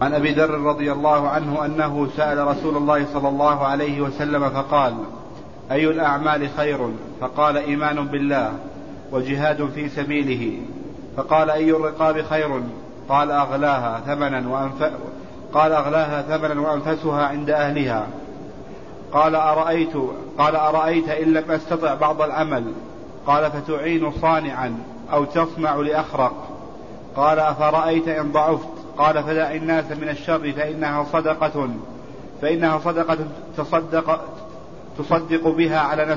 عن أبي ذر رضي الله عنه أنه سأل رسول الله صلى الله عليه وسلم فقال: أي الأعمال خير؟ فقال: إيمان بالله وجهاد في سبيله. فقال: أي الرقاب خير؟ قال: أغلاها ثمنا وأنفسها عند أهلها. قال: أرأيت إن لم أستطع بعض العمل؟ قال: فتعين صانعا أو تصنع لأخرق. قال: أفرأيت إن ضعفت؟ قال: فدع الناس من الشر فإنها صدقة تصدق بها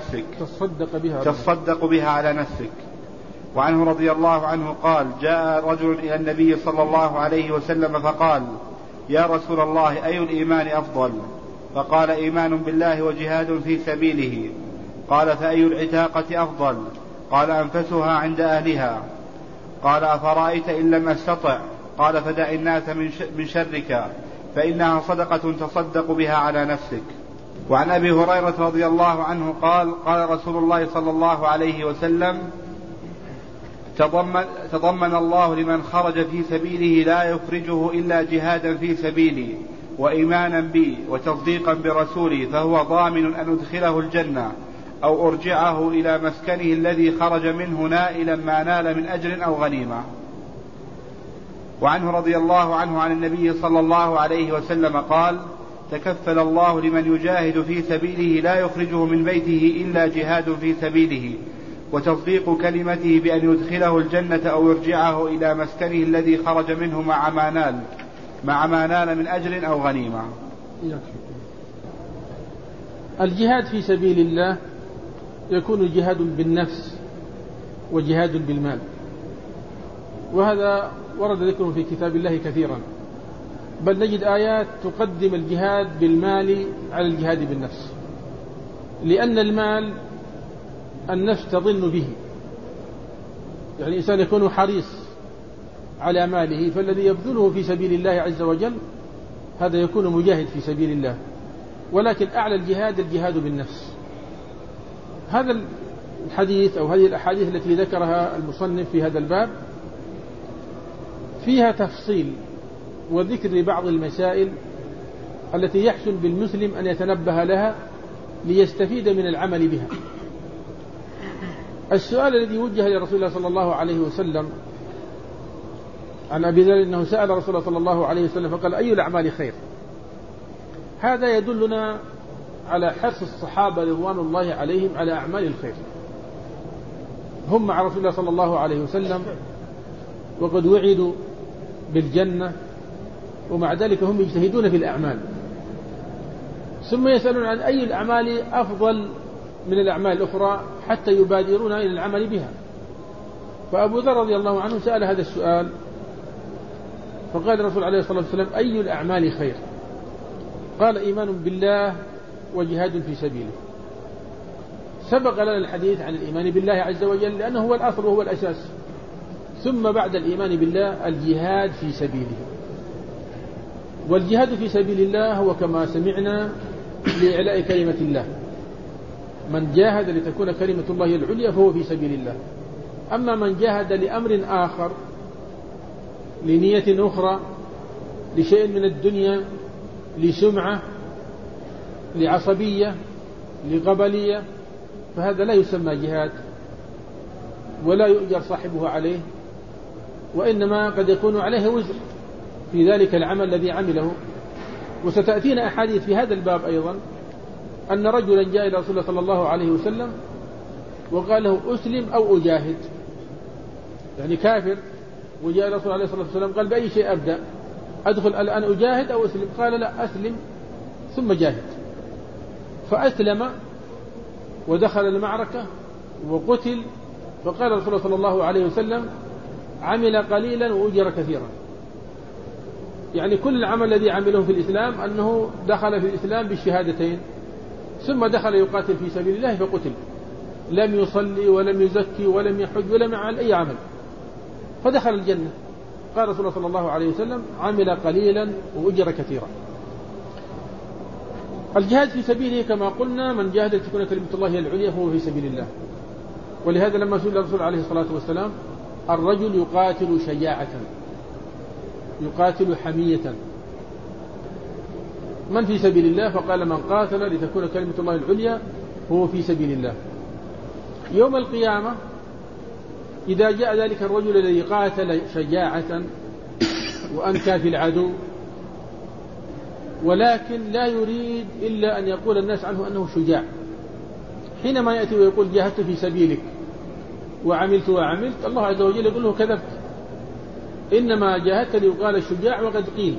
على نفسك. وعنه رضي الله عنه قال: جاء رجل إلى النبي صلى الله عليه وسلم فقال: يا رسول الله، أي الإيمان أفضل؟ فقال: إيمان بالله وجهاد في سبيله. قال: فأي العتاقة أفضل؟ قال: أنفسها عند أهلها. قال: أفرأيت إن لم أستطع؟ قال: فدع الناس من شرك فإنها صدقة تصدق بها على نفسك. وعن أبي هريرة رضي الله عنه قال: قال رسول الله صلى الله عليه وسلم: تضمن الله لمن خرج في سبيله لا يخرجه إلا جهادا في سبيلي وإيمانا بي وتصديقا برسولي، فهو ضامن أن أدخله الجنة أو أرجعه إلى مسكنه الذي خرج منه نائلا ما نال من أجر أو غنيمة. وعنه رضي الله عنه عن النبي صلى الله عليه وسلم قال: تكفل الله لمن يجاهد في سبيله لا يخرجه من بيته إلا جهاد في سبيله وتصديق كلمته بأن يدخله الجنة أو يرجعه إلى مسكنه الذي خرج منه مع ما نال من أجر أو غنيمة. الجهاد في سبيل الله يكون جهاد بالنفس وجهاد بالمال، وهذا ورد ذكره في كتاب الله كثيرا، بل نجد آيات تقدم الجهاد بالمال على الجهاد بالنفس، لأن المال النفس تظن به، يعني الإنسان يكون حريص على ماله، فالذي يبذله في سبيل الله عز وجل هذا يكون مجاهد في سبيل الله. ولكن أعلى الجهاد بالنفس. هذا الحديث أو هذه الأحاديث التي ذكرها المصنف في هذا الباب فيها تفصيل وذكر لبعض المسائل التي يحسن بالمسلم أن يتنبه لها ليستفيد من العمل بها. السؤال الذي وجه لرسول الله صلى الله عليه وسلم عن أبي ذر أنه سأل رسول الله صلى الله عليه وسلم فقال: أي الأعمال خير؟ هذا يدلنا على حرص الصحابة رضوان الله عليهم على أعمال الخير. هم مع رسول الله صلى الله عليه وسلم وقد وعدوا بالجنة، ومع ذلك هم يجتهدون في الأعمال، ثم يسألون عن أي الأعمال أفضل من الأعمال الأخرى حتى يبادرون إلى العمل بها. فأبو ذر رضي الله عنه سأل هذا السؤال، فقال الرسول عليه الصلاة والسلام: أي الأعمال خير؟ قال: إيمان بالله وجهاد في سبيله. سبق لنا الحديث عن الإيمان بالله عز وجل لأنه هو الأصل وهو الأساس، ثم بعد الإيمان بالله الجهاد في سبيله. والجهاد في سبيل الله هو كما سمعنا لإعلاء كلمة الله، من جاهد لتكون كلمة الله العليا فهو في سبيل الله. أما من جاهد لأمر آخر، لنية أخرى، لشيء من الدنيا، لسمعة، لعصبية، لقبلية، فهذا لا يسمى جهاد ولا يؤجر صاحبه عليه، وإنما قد يكون عليه وزر في ذلك العمل الذي عمله. وستأتينا أحاديث في هذا الباب أيضا أن رجلا جاء إلى رسول الله صلى الله عليه وسلم وقال له: أسلم أو أجاهد، يعني كافر، وجاء إلى رسول الله صلى الله عليه وسلم قال: بأي شيء أبدأ؟ أدخل الآن أجاهد أو أسلم؟ قال: لا، أسلم ثم جاهد. فأسلم ودخل المعركة وقتل، فقال رسول الله صلى الله عليه وسلم: عمل قليلا وأجر كثيرا. يعني كل العمل الذي عمله في الإسلام أنه دخل في الإسلام بالشهادتين، ثم دخل يقاتل في سبيل الله فقتل، لم يصلي ولم يزكي ولم يحج ولم يعمل أي عمل، فدخل الجنة. قال رسول الله صلى الله عليه وسلم: عمل قليلا وأجر كثيرا. الجهاد في سبيله كما قلنا من جاهد لتكون كلمة الله هي العليا فهو في سبيل الله. ولهذا لما سئل الرسول عليه الصلاة والسلام: الرجل يقاتل شجاعة، يقاتل حمية، من في سبيل الله؟ فقال من قاتل لتكون كلمة الله العليا هو في سبيل الله. يوم القيامة إذا جاء ذلك الرجل الذي قاتل شجاعة وأنكى في العدو ولكن لا يريد إلا أن يقول الناس عنه أنه شجاع، حينما يأتي ويقول جاهدت في سبيلك وعملت، الله عز وجل يقول له كذبت، إنما جاهدت ليقال الشجاع وقد قيل،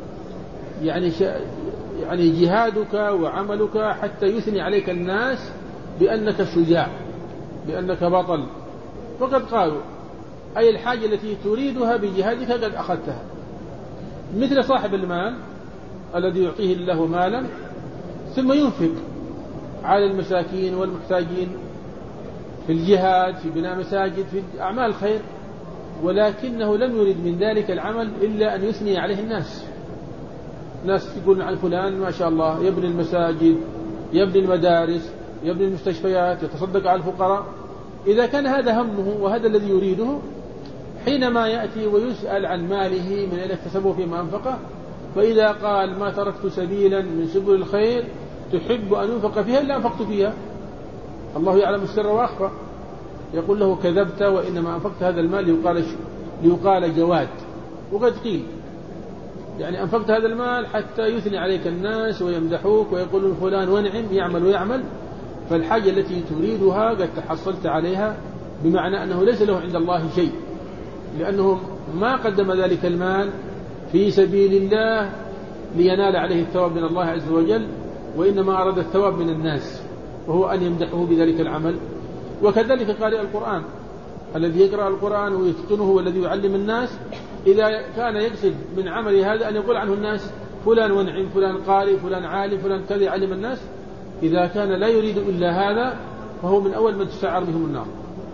يعني جهادك وعملك حتى يثني عليك الناس بأنك شجاع، بأنك بطل، وقد قالوا أي الحاجة التي تريدها بجهادك قد أخذتها. مثل صاحب المال الذي يعطيه الله مالا ثم ينفق على المساكين والمحتاجين في الجهاد، في بناء مساجد، في أعمال الخير، ولكنه لم يرد من ذلك العمل إلا أن يثني عليه الناس يقولون عن فلان ما شاء الله يبني المساجد، يبني المدارس، يبني المستشفيات، يتصدق على الفقراء. إذا كان هذا همه وهذا الذي يريده، حينما يأتي ويسأل عن ماله من أين اكتسبه فيما أنفقه، فإذا قال ما تركت سبيلا من سبل الخير تحب أن ينفق فيها إلا أنفقت فيها، الله يعلم السر وأخفى، يقول له كذبت وإنما أنفقت هذا المال ليقال جواد، وقد قيل يعني أنفقت هذا المال حتى يثني عليك الناس ويمدحوك ويقولون فلان ونعم يعمل ويعمل. فالحاجة التي تريدها قد تحصلت عليها، بمعنى أنه ليس له عند الله شيء، لأنه ما قدم ذلك المال في سبيل الله لينال عليه الثواب من الله عز وجل، وإنما أراد الثواب من الناس، وهو أن يمدحه بذلك العمل. وكذلك قارئ القرآن الذي يقرأ القرآن ويتقنه والذي يعلم الناس، إذا كان يقصد من عمل هذا أن يقول عنه الناس فلان ونعم، فلان قارئ، فلان عالم، فلان كذا يعلم الناس، إذا كان لا يريد إلا هذا فهو من أول من تسعر بهم النار.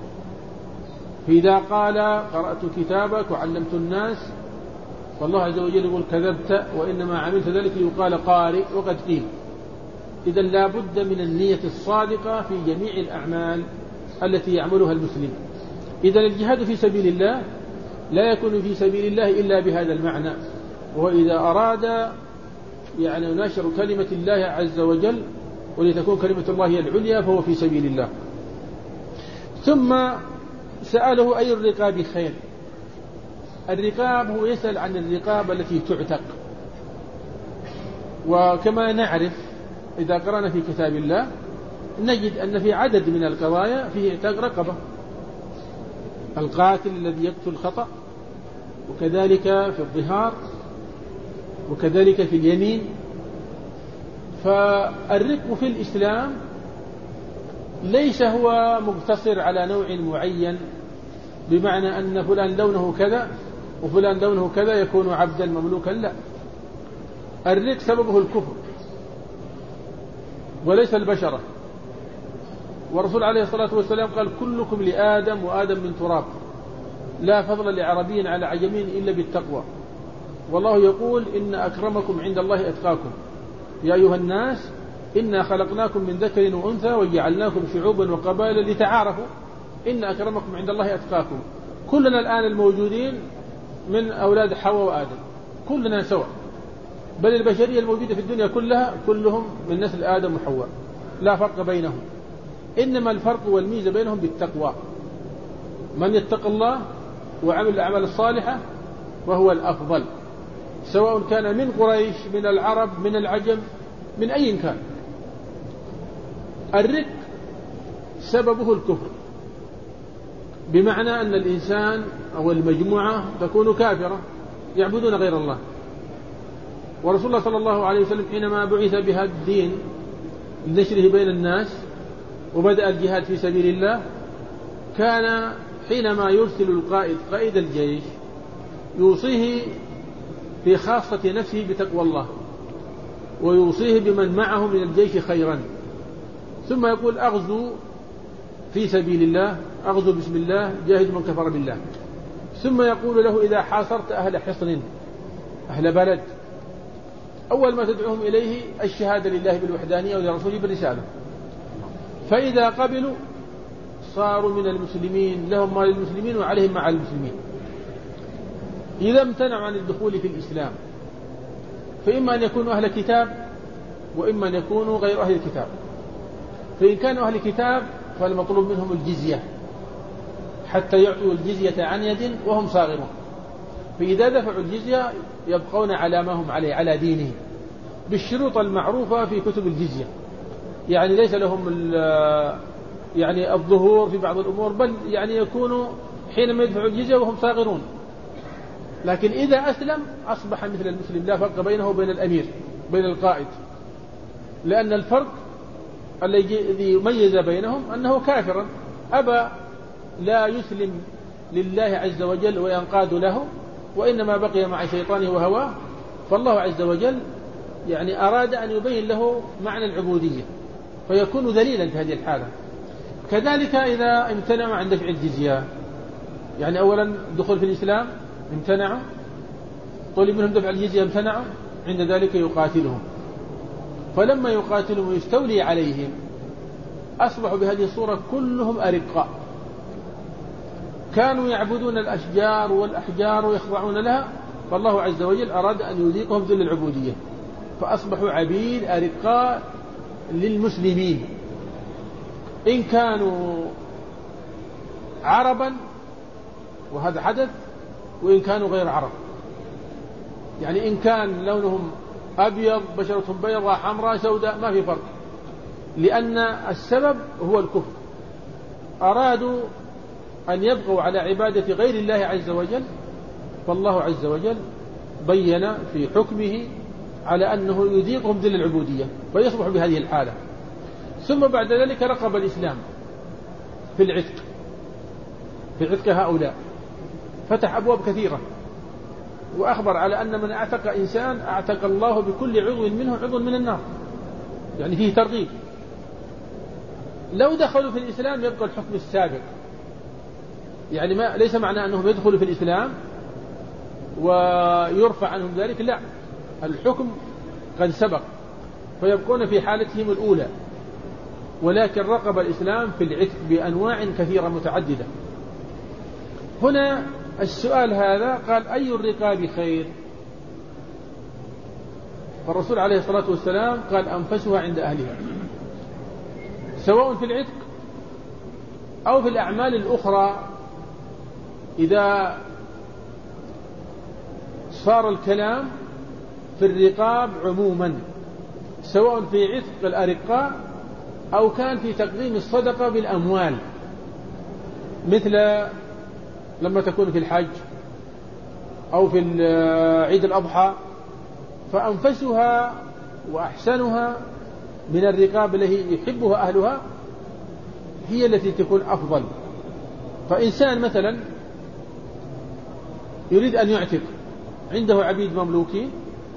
فإذا قال قرأت كتابك وعلمت الناس، والله عز وجل يقول كذبت وإنما عملت ذلك ليقال قارئ وقد قيل. إذا لا بد من النية الصادقة في جميع الأعمال التي يعملها المسلم. إذا الجهاد في سبيل الله لا يكون في سبيل الله إلا بهذا المعنى، وإذا أراد يعني نشر كلمة الله عز وجل ولتكون كلمة الله هي العليا فهو في سبيل الله. ثم سأله أي الرقاب خير؟ الرقاب هو يسأل عن الرقاب التي تعتق، وكما نعرف إذا قرأنا في كتاب الله نجد أن في عدد من القضايا فيه اعتاق رقبة، القاتل الذي يقتل خطأ، وكذلك في الظهار، وكذلك في اليمين. فالرق في الإسلام ليس هو مقتصر على نوع معين، بمعنى أن فلان لونه كذا وفلان لونه كذا يكون عبدا مملوكا، لا، الرق سببه الكفر وليس البشرة. والرسول عليه الصلاة والسلام قال كلكم لآدم وآدم من تراب، لا فضل لعربي على عجمي إلا بالتقوى. والله يقول إن أكرمكم عند الله أتقاكم، يا أيها الناس إنا خلقناكم من ذكر وأنثى وجعلناكم شعوبا وقبائل لتعارفوا إن أكرمكم عند الله أتقاكم. كلنا الآن الموجودين من أولاد حواء وآدم، كلنا سواء، بل البشرية الموجودة في الدنيا كلها كلهم من نسل آدم وحواء، لا فرق بينهم، إنما الفرق والميزة بينهم بالتقوى. من يتق الله وعمل الأعمال الصالحة وهو الأفضل، سواء كان من قريش، من العرب، من العجم، من أي كان. الرق سببه الكفر، بمعنى أن الإنسان أو المجموعة تكون كافرة يعبدون غير الله. ورسول الله صلى الله عليه وسلم حينما بعث بهذا الدين لنشره بين الناس وبدأ الجهاد في سبيل الله، كان حينما يرسل القائد قائد الجيش يوصيه في خاصة نفسه بتقوى الله، ويوصيه بمن معه من الجيش خيرا، ثم يقول أغزو في سبيل الله، أغزو بسم الله، جاهد من كفر بالله. ثم يقول له إذا حاصرت أهل حصن، أهل بلد، أول ما تدعوهم إليه الشهادة لله بالوحدانية ولرسوله بالرسالة، فإذا قبلوا صاروا من المسلمين، لهم ما للمسلمين وعليهم مع المسلمين. إذا امتنعوا عن الدخول في الإسلام فإما أن يكونوا أهل كتاب وإما أن يكونوا غير أهل الكتاب. فإن كانوا أهل كتاب فالمطلوب منهم الجزية حتى يعطوا الجزية عن يد وهم صاغرون، فإذا دفعوا الجزية يبقون على ما هم عليه على دينهم بالشروط المعروفة في كتب الجزية، يعني ليس لهم يعني الظهور في بعض الأمور، بل يعني يكونوا حينما يدفعوا الجزية وهم صاغرون. لكن إذا أسلم أصبح مثل المسلم، لا فرق بينه وبين الأمير بين القائد، لأن الفرق الذي يميز بينهم أنه كافرا أبى لا يسلم لله عز وجل وينقاد له، وإنما بقي مع شيطانه وهواه. فالله عز وجل يعني أراد أن يبين له معنى العبودية فيكون ذليلا في هذه الحالة. كذلك إذا امتنعوا عن دفع الجزية، يعني أولا الدخول في الإسلام امتنعوا، طلب منهم دفع الجزية امتنعوا، عند ذلك يقاتلهم، فلما يقاتلهم ويستولي عليهم أصبحوا بهذه الصورة كلهم أرقاء، كانوا يعبدون الأشجار والأحجار ويخضعون لها، فالله عز وجل أراد أن يذيقهم ذل العبودية فأصبحوا عبيد أرقاء للمسلمين، إن كانوا عربا وهذا حدث، وإن كانوا غير عرب، يعني إن كان لونهم أبيض بشرتهم بيضاء حمراء سوداء ما في فرق، لأن السبب هو الكفر. أرادوا أن يبقوا على عبادة غير الله عز وجل، فالله عز وجل بين في حكمه على أنه يذيقهم ذل العبودية فيصبح بهذه الحالة. ثم بعد ذلك رقب الإسلام في العتق، في عتق هؤلاء فتح أبواب كثيرة، وأخبر على أن من أعتق إنسان أعتق الله بكل عضو منه عضو من النار، يعني فيه ترغيب. لو دخلوا في الإسلام يبقى الحكم السابق، يعني ليس معنى أنهم يدخلوا في الإسلام ويرفع عنهم ذلك، لا، الحكم قد سبق فيبقون في حالتهم الأولى، ولكن رقب الإسلام في العتق بأنواع كثيرة متعددة. هنا السؤال هذا قال أي الرقاب خير؟ فالرسول عليه الصلاة والسلام قال أنفسها عند أهلها، سواء في العتق أو في الأعمال الأخرى. إذا صار الكلام في الرقاب عموما، سواء في عتق الأرقاء أو كان في تقديم الصدقة بالأموال، مثل لما تكون في الحج أو في عيد الأضحى، فأنفسها وأحسنها من الرقاب التي يحبها أهلها هي التي تكون أفضل. فإنسان مثلا يريد أن يعتق، عنده عبيد مملوكين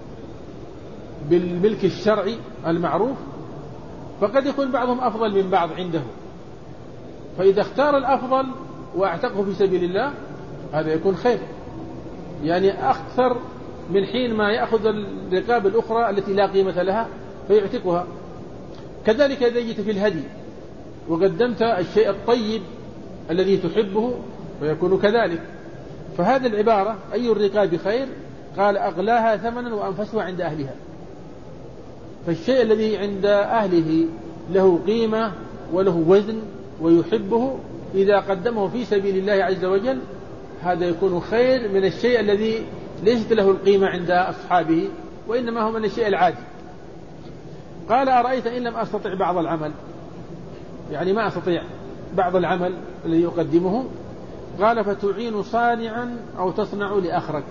بالملك الشرعي المعروف، فقد يكون بعضهم أفضل من بعض عنده، فإذا اختار الأفضل وأعتقه في سبيل الله هذا يكون خير، يعني أكثر من حين ما يأخذ الرقاب الأخرى التي لا قيمة لها فيعتقها. كذلك إذا جئت في الهدي وقدمت الشيء الطيب الذي تحبه فيكون كذلك. فهذه العبارة أي الرقاب خير؟ قال أغلاها ثمنا وأنفسها عند أهلها. فالشيء الذي عند أهله له قيمة وله وزن ويحبه إذا قدمه في سبيل الله عز وجل هذا يكون خير من الشيء الذي ليست له القيمة عند أصحابه وإنما هو من الشيء العادي. قال أرأيت إن لم أستطع بعض العمل، يعني ما أستطيع بعض العمل الذي يقدمه، قال فتعين صانعا أو تصنع لأخرك.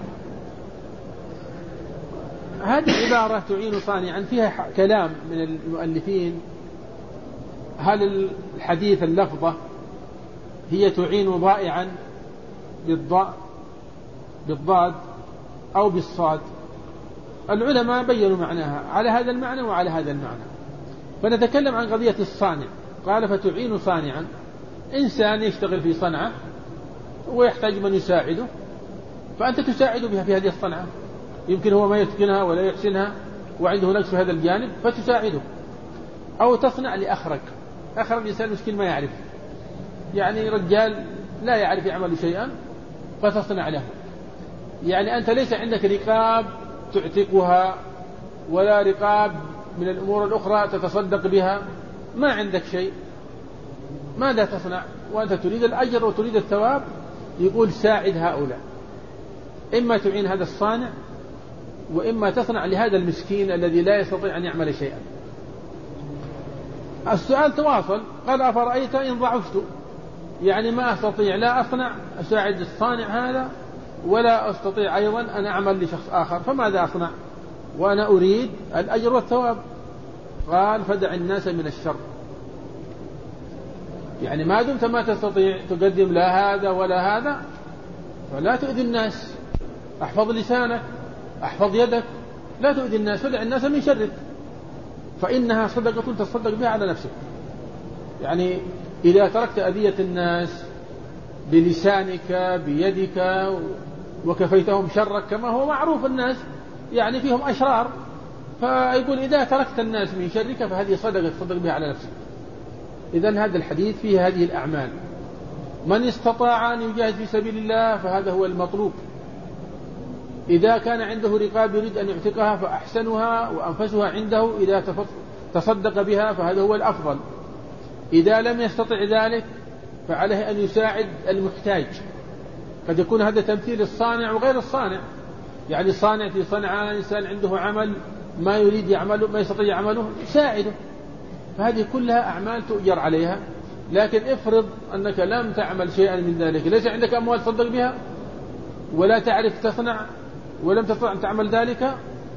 هذه العبارة تعين صانعا فيها كلام من المؤلفين، هل الحديث اللفظة هي تعين ضائعا بالضاد أو بالصاد؟ العلماء بيّنوا معناها على هذا المعنى وعلى هذا المعنى، فنتكلم عن قضية الصانع. قال فتعين صانعا، إنسان يشتغل في صنعة ويحتاج من يساعده، فأنت تساعد بها في هذه الصنعة، يمكن هو ما يتقنها ولا يحسنها وعنده نقص في هذا الجانب فتساعده. أو تصنع لأخرك، أخرج إنسان مسكين ما يعرف، يعني رجال لا يعرف يعمل شيئا فتصنع له، يعني أنت ليس عندك رقاب تعتقها ولا رقاب من الأمور الأخرى تتصدق بها، ما عندك شيء، ماذا تصنع وأنت تريد الأجر وتريد الثواب؟ يقول ساعد هؤلاء، إما تعين هذا الصانع وإما تصنع لهذا المسكين الذي لا يستطيع أن يعمل شيئا. السؤال تواصل، قال أفرأيت إن ضعفت، يعني ما أستطيع لا أصنع أساعد الصانع هذا ولا أستطيع أيضا أن أعمل لشخص آخر، فماذا أصنع وأنا أريد الأجر والثواب؟ قال فدع الناس من الشر، يعني ما دمت ما تستطيع تقدم لا هذا ولا هذا فلا تؤذي الناس، احفظ لسانك، احفظ يدك، لا تؤذي الناس، فدع الناس من شرك، فإنها صدقة تصدق بها على نفسك. يعني إذا تركت أذية الناس بلسانك بيدك وكفيتهم شرك، كما هو معروف الناس يعني فيهم أشرار، فيقول إذا تركت الناس من شرك فهذه صدقة تصدق بها على نفسك. إذن هذا الحديث فيه هذه الأعمال، من استطاع أن يجاهد في سبيل الله فهذا هو المطلوب. إذا كان عنده رقاب يريد أن يعتقها فأحسنها وأنفسها عنده، إذا تصدق بها فهذا هو الأفضل. إذا لم يستطع ذلك فعليه أن يساعد المحتاج. قد يكون هذا تمثيل الصانع وغير الصانع، يعني الصانع في صنعاء إنسان عنده عمل ما يريد يعمله ما يستطيع يعمله يساعده، فهذه كلها أعمال تؤجر عليها. لكن افرض أنك لم تعمل شيئا من ذلك، ليس عندك أموال تصدق بها ولا تعرف تصنع ولم تستطع أن تعمل ذلك،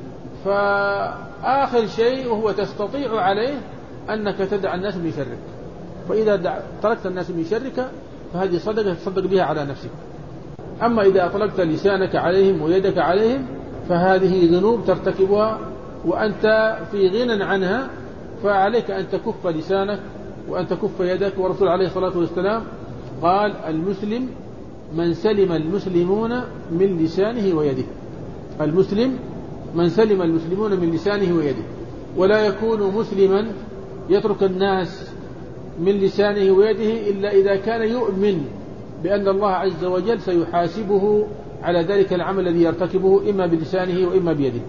فآخر شيء وهو تستطيع عليه أنك تدع الناس من شرك. فإذا تركت الناس من شرك فهذه صدقة تصدق بها على نفسك. أما إذا أطلقت لسانك عليهم ويدك عليهم فهذه ذنوب ترتكبها وأنت في غنى عنها، فعليك أن تكف لسانك وأن تكف يدك. ورسول عليه الصلاة والسلام قال المسلم من سلم المسلمون من لسانه ويده، المسلم من سلم المسلمون من لسانه ويده. ولا يكون مسلما يترك الناس من لسانه ويده إلا إذا كان يؤمن بأن الله عز وجل سيحاسبه على ذلك العمل الذي يرتكبه إما بلسانه وإما بيده.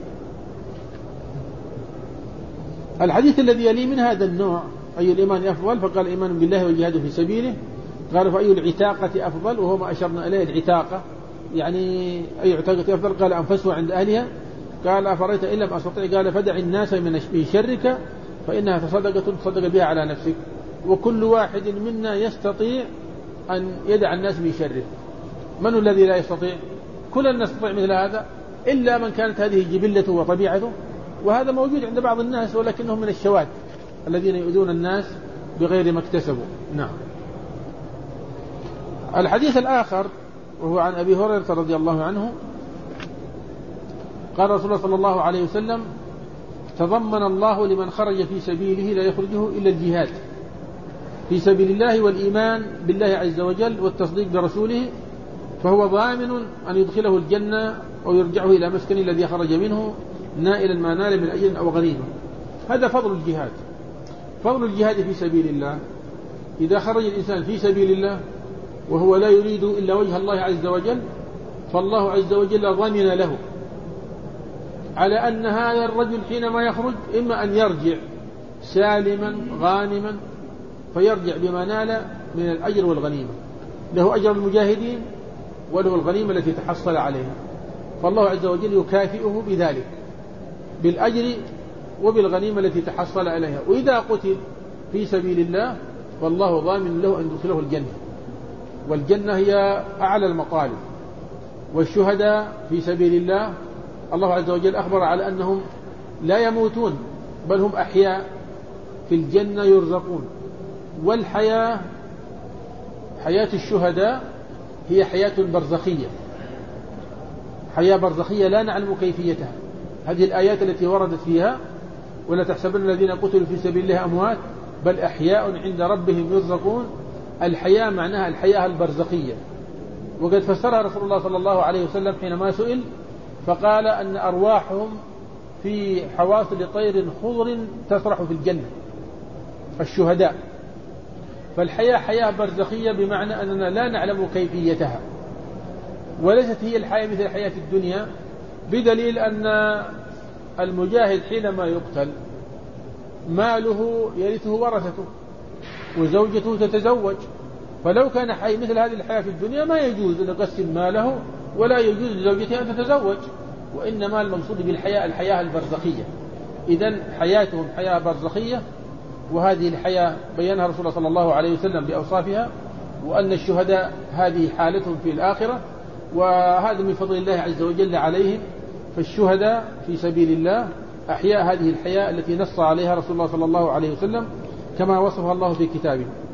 الحديث الذي يلي من هذا النوع أي الإيمان أفضل، فقال إيمان بالله والجهاد في سبيله. قال فأي العتاقة أفضل، وهو ما أشرنا إليه العتاقة، يعني أي عتاقة أفضل؟ قال أنفسها عند أهلها. قال أفرأيت إن لم أستطع؟ قال فدع الناس من شرك فإنها تصدق بها على نفسك. وكل واحد منا يستطيع أن يدع الناس من شره. من الذي لا يستطيع؟ كل الناس يستطيع مثل هذا إلا من كانت هذه جبلته وطبيعته، وهذا موجود عند بعض الناس ولكنهم من الشواذ الذين يؤذون الناس بغير ما اكتسبوا. نعم. الحديث الآخر وهو عن أبي هريرة رضي الله عنه قال رسول الله صلى الله عليه وسلم تضمن الله لمن خرج في سبيله لا يخرجه إلا الجهاد في سبيل الله والإيمان بالله عز وجل والتصديق برسوله، فهو ضامن أن يدخله الجنة أو يرجعه إلى مسكن الذي خرج منه نائلا ما نال من أجر أو غنيمة. هذا فضل الجهاد، فضل الجهاد في سبيل الله. إذا خرج الإنسان في سبيل الله وهو لا يريد إلا وجه الله عز وجل، فالله عز وجل ضمن له على أن هذا الرجل حينما يخرج إما أن يرجع سالما غانما فيرجع بما نال من الأجر والغنيمة، له أجر المجاهدين وله الغنيمة التي تحصل عليها، فالله عز وجل يكافئه بذلك بالأجر وبالغنيمة التي تحصل عليها. وإذا قتل في سبيل الله فالله ضامن له أن يدخله الجنة، والجنة هي أعلى المطالب. والشهداء في سبيل الله الله عز وجل أخبر على أنهم لا يموتون بل هم أحياء في الجنة يرزقون. والحياة حياة الشهداء هي حياة برزخية، حياة برزخية لا نعلم كيفيتها. هذه الآيات التي وردت فيها ولا تحسبن الذين قتلوا في سبيل الله أموات بل أحياء عند ربهم يرزقون. الحياة معناها الحياة البرزخية، وقد فسرها رسول الله صلى الله عليه وسلم حينما سئل فقال أن أرواحهم في حواصل طير خضر تسرح في الجنة، الشهداء. فالحياة حياة برزخية بمعنى أننا لا نعلم كيفيتها، وليست هي الحياة مثل حياة الدنيا بدليل أن المجاهد حينما يقتل ماله يرثه ورثته وزوجته تتزوج، فلو كان حي مثل هذه الحياة في الدنيا ما يجوز أن يقسم ماله ولا يجوز لزوجته أن تتزوج، وإنما المقصود بالحياة الحياة البرزخية. إذن حياتهم حياة برزخية، وهذه الحياة بينها رسول الله صلى الله عليه وسلم بأوصافها، وأن الشهداء هذه حالتهم في الآخرة، وهذا من فضل الله عز وجل عليهم. فالشهداء في سبيل الله أحياء هذه الحياة التي نص عليها رسول الله صلى الله عليه وسلم كما وصفها الله في كتابه.